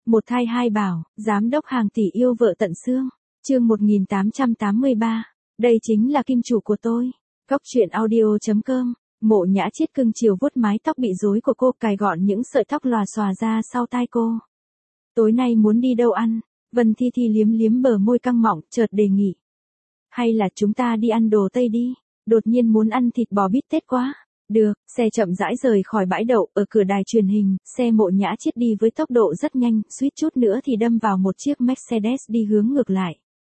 Một thai hai bảo, giám đốc hàng tỷ yêu vợ tận xương. Chương 1883. Đây chính là kim chủ của tôi. Góc truyện audio.com. Mộ Nhã Chiết cưng chiều vuốt mái tóc bị rối của cô, cài gọn những sợi tóc lòa xòa ra sau tai cô. Tối nay muốn đi đâu ăn? Vân Thi Thi liếm liếm bờ môi căng mọng, chợt đề nghị. Hay là chúng ta đi ăn đồ Tây đi? Đột nhiên muốn ăn thịt bò bít tết quá. Được, xe chậm rãi rời khỏi bãi đậu, ở cửa đài truyền hình, xe Mộ Nhã Chiết đi với tốc độ rất nhanh, suýt chút nữa thì đâm vào một chiếc Mercedes đi hướng ngược lại.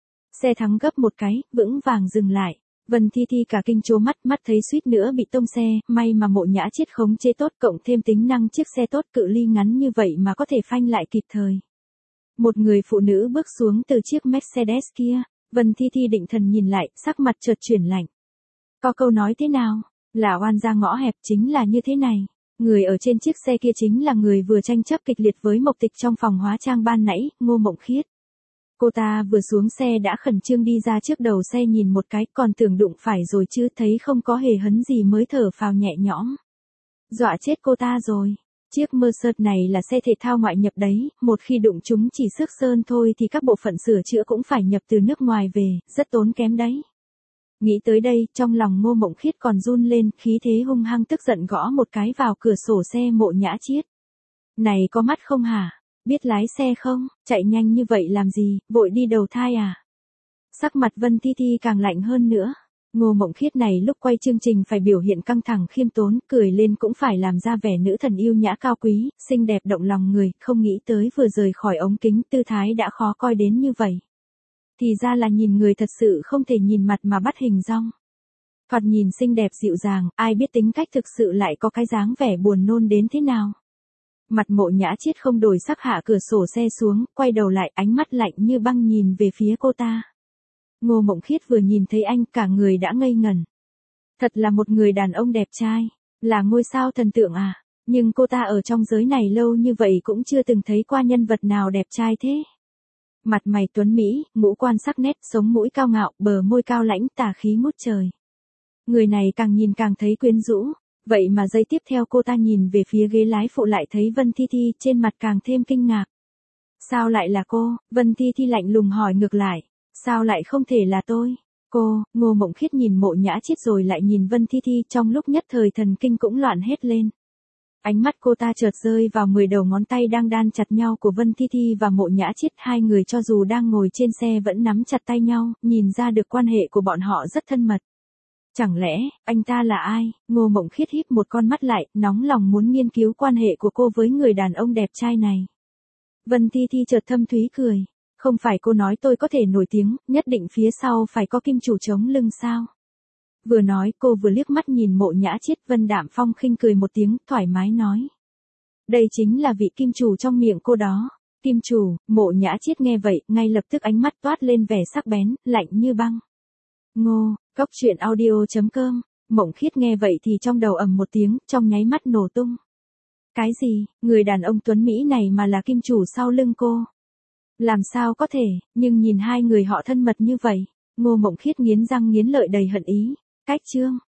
Xe thắng gấp một cái, vững vàng dừng lại. Vân Thi Thi cả kinh trố mắt thấy suýt nữa bị tông xe, may mà Mộ Nhã Chiết khống chế tốt, cộng thêm tính năng chiếc xe tốt, cự ly ngắn như vậy mà có thể phanh lại kịp thời. Một người phụ nữ bước xuống từ chiếc Mercedes kia, Vân Thi Thi định thần nhìn lại, sắc mặt chợt chuyển lạnh. Có câu nói thế nào? Là oan ra ngõ hẹp, chính là như thế này. Người ở trên chiếc xe kia chính là người vừa tranh chấp kịch liệt với Mộc Tịch trong phòng hóa trang ban nãy, Ngô Mộng Khiết. Cô ta vừa xuống xe đã khẩn trương đi ra trước đầu xe nhìn một cái, còn tưởng đụng phải rồi chứ, thấy không có hề hấn gì mới thở phào nhẹ nhõm. Dọa chết cô ta rồi. Chiếc Mercedes này là xe thể thao ngoại nhập đấy, một khi đụng chúng chỉ xước sơn thôi thì các bộ phận sửa chữa cũng phải nhập từ nước ngoài về, rất tốn kém đấy. Nghĩ tới đây, trong lòng Ngô Mộng Khiết còn run lên, khí thế hung hăng tức giận gõ một cái vào cửa sổ xe Mộ Nhã Chiết. Này có mắt không hả? Biết lái xe không? Chạy nhanh như vậy làm gì, vội đi đầu thai à? Sắc mặt Vân Thi Thi càng lạnh hơn nữa. Ngô Mộng Khiết này lúc quay chương trình phải biểu hiện căng thẳng khiêm tốn, cười lên cũng phải làm ra vẻ nữ thần yêu nhã cao quý, xinh đẹp động lòng người, không nghĩ tới vừa rời khỏi ống kính tư thái đã khó coi đến như vậy. Thì ra là nhìn người thật sự không thể nhìn mặt mà bắt hình dong. Thoạt nhìn xinh đẹp dịu dàng, ai biết tính cách thực sự lại có cái dáng vẻ buồn nôn đến thế nào. Mặt Mộ Nhã Chiết không đổi sắc, hạ cửa sổ xe xuống, quay đầu lại, ánh mắt lạnh như băng nhìn về phía cô ta. Ngô Mộng Khiết vừa nhìn thấy anh, cả người đã ngây ngẩn. Thật là một người đàn ông đẹp trai, là ngôi sao thần tượng à, nhưng cô ta ở trong giới này lâu như vậy cũng chưa từng thấy qua nhân vật nào đẹp trai thế. Mặt mày tuấn mỹ, ngũ quan sắc nét, sống mũi cao ngạo, bờ môi cao lãnh, tà khí ngút trời. Người này càng nhìn càng thấy quyến rũ, vậy mà giây tiếp theo cô ta nhìn về phía ghế lái phụ lại thấy Vân Thi Thi, trên mặt càng thêm kinh ngạc. Sao lại là cô? Vân Thi Thi lạnh lùng hỏi ngược lại. Sao lại không thể là tôi? Cô, Ngô Mộng Khiết nhìn Mộ Nhã Chiết rồi lại nhìn Vân Thi Thi, trong lúc nhất thời thần kinh cũng loạn hết lên. Ánh mắt cô ta chợt rơi vào 10 đầu ngón tay đang đan chặt nhau của Vân Thi Thi và Mộ Nhã Chiết, hai người cho dù đang ngồi trên xe vẫn nắm chặt tay nhau, nhìn ra được quan hệ của bọn họ rất thân mật. Chẳng lẽ, anh ta là ai? Ngô Mộng Khiết híp một con mắt lại, nóng lòng muốn nghiên cứu quan hệ của cô với người đàn ông đẹp trai này. Vân Thi Thi chợt thâm thúy cười. Không phải cô nói tôi có thể nổi tiếng, nhất định phía sau phải có kim chủ chống lưng sao? Vừa nói cô vừa liếc mắt nhìn Mộ Nhã Chiết. Vân Đạm Phong khinh cười một tiếng, thoải mái nói. Đây chính là vị kim chủ trong miệng cô đó. Kim chủ, Mộ Nhã Chiết nghe vậy, ngay lập tức ánh mắt toát lên vẻ sắc bén, lạnh như băng. Ngô, Góc truyện audio.com. Mộng Khiết nghe vậy thì trong đầu ầm một tiếng, trong nháy mắt nổ tung. Cái gì, người đàn ông tuấn Mỹ này mà là kim chủ sau lưng cô? Làm sao có thể, nhưng nhìn hai người họ thân mật như vậy, Ngô Mộng Khiết nghiến răng nghiến lợi đầy hận ý. Cách chương.